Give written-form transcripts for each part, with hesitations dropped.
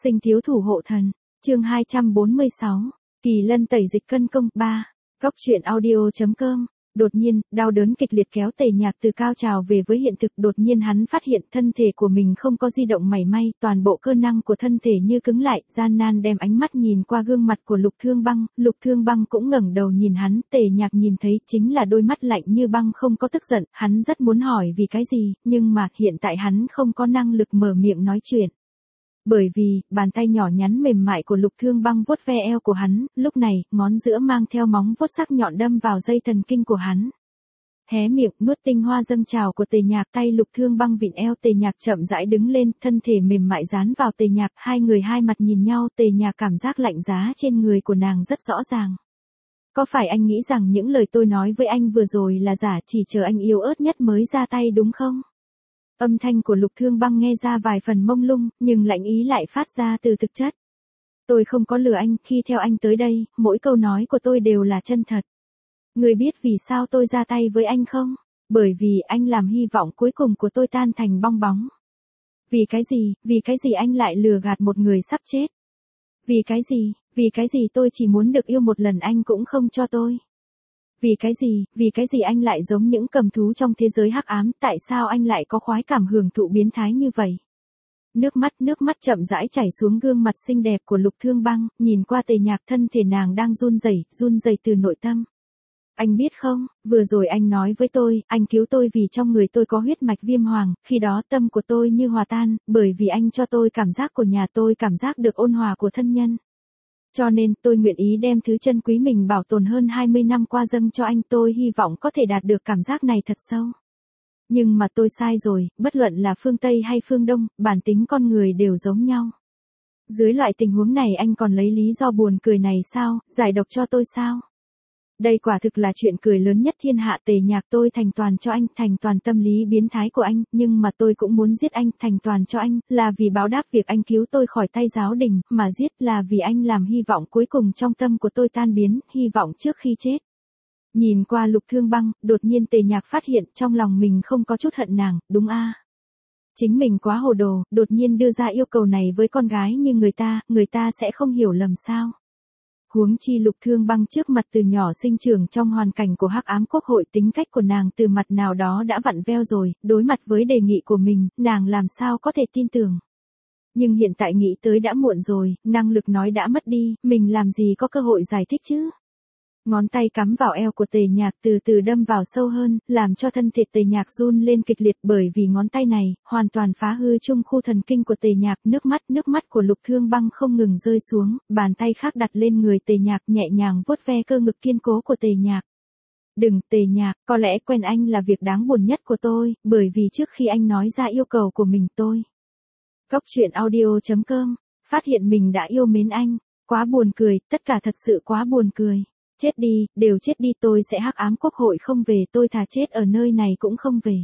Sinh thiếu thủ hộ thần, chương 246, Kỳ Lân tẩy dịch cân công 3, Cóc truyện audio.com. Đột nhiên, đau đớn kịch liệt kéo Tề Nhạc từ cao trào về với hiện thực. Đột nhiên hắn phát hiện thân thể của mình không có di động mảy may, toàn bộ cơ năng của thân thể như cứng lại, gian nan đem ánh mắt nhìn qua gương mặt của Lục Thương Băng cũng ngẩng đầu nhìn hắn. Tề Nhạc nhìn thấy chính là đôi mắt lạnh như băng không có tức giận, hắn rất muốn hỏi vì cái gì, nhưng mà hiện tại hắn không có năng lực mở miệng nói chuyện. Bởi vì, bàn tay nhỏ nhắn mềm mại của Lục Thương Băng vuốt ve eo của hắn, lúc này, ngón giữa mang theo móng vuốt sắc nhọn đâm vào dây thần kinh của hắn. Hé miệng, nuốt tinh hoa dâng trào của Tề Nhạc, tay Lục Thương Băng vịn eo Tề Nhạc chậm rãi đứng lên, thân thể mềm mại dán vào Tề Nhạc, hai người hai mặt nhìn nhau, Tề Nhạc cảm giác lạnh giá trên người của nàng rất rõ ràng. Có phải anh nghĩ rằng những lời tôi nói với anh vừa rồi là giả, chỉ chờ anh yếu ớt nhất mới ra tay đúng không? Âm thanh của Lục Thương Băng nghe ra vài phần mông lung, nhưng lạnh ý lại phát ra từ thực chất. Tôi không có lừa anh, khi theo anh tới đây, mỗi câu nói của tôi đều là chân thật. Người biết vì sao tôi ra tay với anh không? Bởi vì anh làm hy vọng cuối cùng của tôi tan thành bong bóng. Vì cái gì anh lại lừa gạt một người sắp chết? Vì cái gì tôi chỉ muốn được yêu một lần anh cũng không cho tôi? Vì cái gì anh lại giống những cầm thú trong thế giới hắc ám, tại sao anh lại có khoái cảm hưởng thụ biến thái như vậy? Nước mắt chậm rãi chảy xuống gương mặt xinh đẹp của Lục Thương Băng, nhìn qua Tề Nhạc, thân thể nàng đang run rẩy từ nội tâm. Anh biết không, vừa rồi anh nói với tôi, anh cứu tôi vì trong người tôi có huyết mạch viêm hoàng, khi đó tâm của tôi như hòa tan, bởi vì anh cho tôi cảm giác của nhà tôi, cảm giác được ôn hòa của thân nhân. Cho nên, tôi nguyện ý đem thứ chân quý mình bảo tồn hơn 20 năm qua dâng cho anh, tôi hy vọng có thể đạt được cảm giác này thật sâu. Nhưng mà tôi sai rồi, bất luận là phương Tây hay phương Đông, bản tính con người đều giống nhau. Dưới loại tình huống này anh còn lấy lý do buồn cười này sao, giải độc cho tôi sao? Đây quả thực là chuyện cười lớn nhất thiên hạ. Tề Nhạc, tôi thành toàn cho anh, thành toàn tâm lý biến thái của anh, nhưng mà tôi cũng muốn giết anh, thành toàn cho anh, là vì báo đáp việc anh cứu tôi khỏi tay giáo đình, mà giết là vì anh làm hy vọng cuối cùng trong tâm của tôi tan biến, hy vọng trước khi chết. Nhìn qua Lục Thương Băng, đột nhiên Tề Nhạc phát hiện trong lòng mình không có chút hận nàng, đúng a? Chính mình quá hồ đồ, đột nhiên đưa ra yêu cầu này với con gái như người ta sẽ không hiểu lầm sao? Huống chi Lục Thương Băng trước mặt từ nhỏ sinh trưởng trong hoàn cảnh của hắc ám quốc hội, tính cách của nàng từ mặt nào đó đã vặn veo rồi, đối mặt với đề nghị của mình, nàng làm sao có thể tin tưởng. Nhưng hiện tại nghĩ tới đã muộn rồi, năng lực nói đã mất đi, mình làm gì có cơ hội giải thích chứ. Ngón tay cắm vào eo của Tề Nhạc từ từ đâm vào sâu hơn, làm cho thân thể Tề Nhạc run lên kịch liệt, bởi vì ngón tay này, hoàn toàn phá hư trung khu thần kinh của Tề Nhạc. Nước mắt của Lục Thương Băng không ngừng rơi xuống, bàn tay khác đặt lên người Tề Nhạc, nhẹ nhàng vuốt ve cơ ngực kiên cố của Tề Nhạc. Đừng, Tề Nhạc, có lẽ quen anh là việc đáng buồn nhất của tôi, bởi vì trước khi anh nói ra yêu cầu của mình tôi. Cóc truyện audio.com, phát hiện mình đã yêu mến anh, quá buồn cười, tất cả thật sự quá buồn cười. Chết đi, đều chết đi, tôi sẽ hắc ám quốc hội không về, tôi thà chết ở nơi này cũng không về.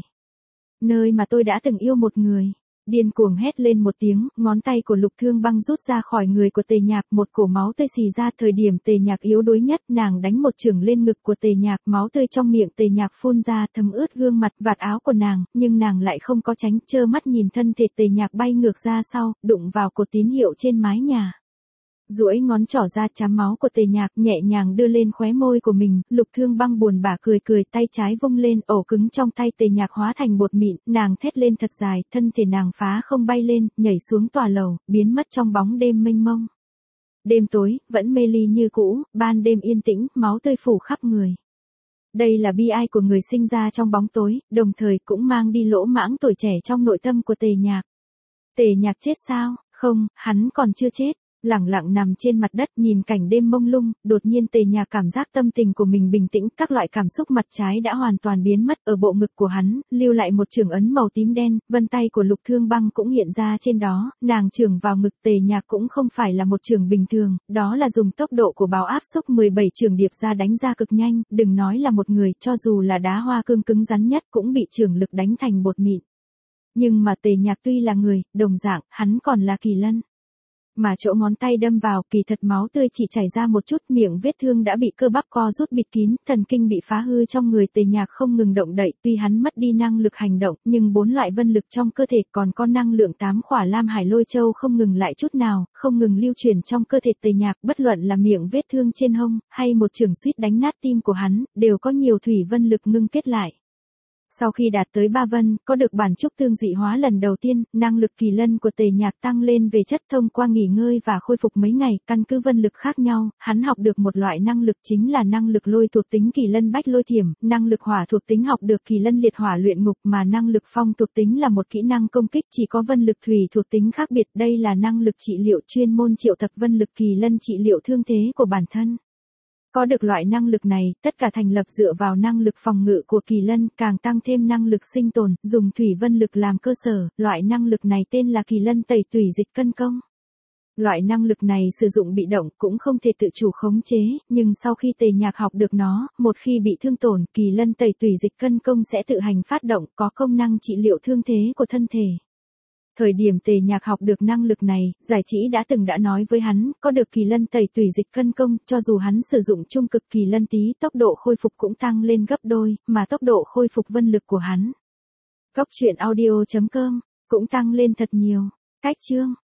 Nơi mà tôi đã từng yêu một người. Điên cuồng hét lên một tiếng, ngón tay của Lục Thương Băng rút ra khỏi người của Tề Nhạc, một cổ máu tươi xì ra. Thời điểm Tề Nhạc yếu đuối nhất, nàng đánh một chưởng lên ngực của Tề Nhạc, máu tươi trong miệng Tề Nhạc phun ra, thấm ướt gương mặt, vạt áo của nàng, nhưng nàng lại không có tránh, trơ mắt nhìn thân thể Tề Nhạc bay ngược ra sau, đụng vào cột tín hiệu trên mái nhà. Duỗi ngón trỏ ra chám máu của Tề Nhạc, nhẹ nhàng đưa lên khóe môi của mình. Lục Thương Băng buồn bã cười, tay trái vung lên, ổ cứng trong tay Tề Nhạc hóa thành bột mịn, nàng thét lên thật dài, thân thể nàng phá không bay lên, nhảy xuống tòa lầu, biến mất trong bóng đêm mênh mông. Đêm tối, vẫn mê ly như cũ, ban đêm yên tĩnh, máu tươi phủ khắp người. Đây là bi ai của người sinh ra trong bóng tối, đồng thời cũng mang đi lỗ mãng tuổi trẻ trong nội tâm của Tề Nhạc. Tề Nhạc chết sao? Không, hắn còn chưa chết. Lẳng lặng nằm trên mặt đất nhìn cảnh đêm mông lung, đột nhiên Tề Nhạc cảm giác tâm tình của mình bình tĩnh, các loại cảm xúc mặt trái đã hoàn toàn biến mất. Ở bộ ngực của hắn, lưu lại một chưởng ấn màu tím đen, vân tay của Lục Thương Băng cũng hiện ra trên đó, nàng chưởng vào ngực Tề Nhạc cũng không phải là một chưởng bình thường, đó là dùng tốc độ của báo áp xúc 17 chưởng điệp ra đánh ra cực nhanh, đừng nói là một người, cho dù là đá hoa cương cứng rắn nhất cũng bị chưởng lực đánh thành bột mịn. Nhưng mà Tề Nhạc tuy là người, đồng dạng, hắn còn là kỳ lân. mà chỗ ngón tay đâm vào, kỳ thật máu tươi chỉ chảy ra một chút, miệng vết thương đã bị cơ bắp co rút bịt kín, thần kinh bị phá hư trong người Tề Nhạc không ngừng động đậy, tuy hắn mất đi năng lực hành động, nhưng 4 loại vân lực trong cơ thể còn có năng lượng 8 khỏa Lam Hải Lôi Châu không ngừng lại chút nào, không ngừng lưu chuyển trong cơ thể Tề Nhạc, bất luận là miệng vết thương trên hông, hay một chưởng suýt đánh nát tim của hắn, đều có nhiều thủy vân lực ngưng kết lại. Sau khi đạt tới 3 vân, có được bản trúc tương dị hóa lần đầu tiên, năng lực kỳ lân của Tề Nhạc tăng lên về chất thông qua nghỉ ngơi và khôi phục mấy ngày, căn cứ vân lực khác nhau, hắn học được một loại năng lực chính là năng lực lôi thuộc tính kỳ lân bách lôi thiểm, năng lực hỏa thuộc tính học được kỳ lân liệt hỏa luyện ngục, mà năng lực phong thuộc tính là một kỹ năng công kích chỉ có vân lực thủy thuộc tính khác biệt, đây là năng lực trị liệu chuyên môn triệu tập vân lực kỳ lân trị liệu thương thế của bản thân. Có được loại năng lực này, tất cả thành lập dựa vào năng lực phòng ngự của kỳ lân, càng tăng thêm năng lực sinh tồn, dùng thủy vân lực làm cơ sở, loại năng lực này tên là kỳ lân tẩy tủy dịch cân công. Loại năng lực này sử dụng bị động cũng không thể tự chủ khống chế, nhưng sau khi Tề Nhạc học được nó, một khi bị thương tổn, kỳ lân tẩy tủy dịch cân công sẽ tự hành phát động, có công năng trị liệu thương thế của thân thể. Thời điểm Tề Nhạc học được năng lực này, Giải Chỉ đã nói với hắn, có được kỳ lân tẩy tủy dịch cân công, cho dù hắn sử dụng trung cực kỳ lân tí, tốc độ khôi phục cũng tăng lên gấp đôi, mà tốc độ khôi phục vân lực của hắn. Góc truyện audio.com cũng tăng lên thật nhiều. Cách chương